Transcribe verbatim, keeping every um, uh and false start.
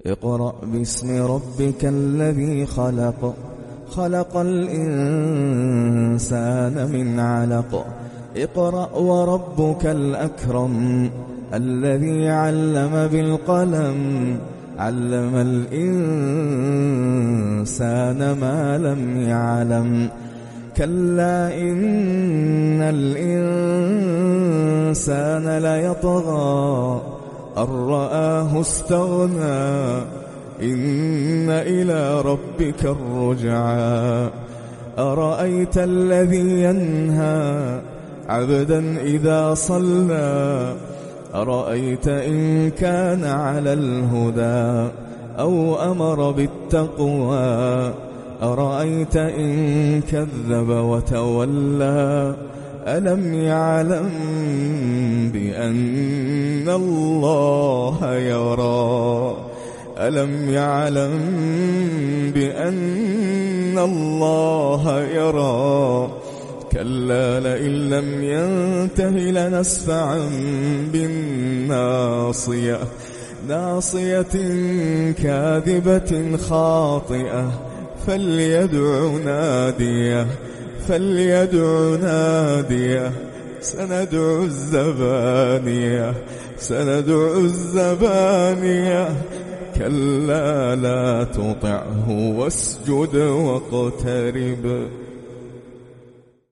اقرأ باسم ربك الذي خلق خلق الإنسان من علق اقرأ وربك الأكرم الذي علم بالقلم علم الإنسان ما لم يعلم كلا إن الإنسان ليطغى أن رآه استغنى إن إلى ربك الرجعى أرأيت الذي ينهى عبدا إذا صلى أرأيت إن كان على الهدى أو أمر بالتقوى أرأيت إن كذب وتولى ألم يعلم بأن الله يرى ألم يعلم بأن الله يرى كلا لئن لم ينته لنسفعا بالناصية ناصية كاذبة خاطئة فليدع ناديه فليدع ناديه سندع الزبانية سندع الزبانية كلا لا تطعه واسجد واقترب.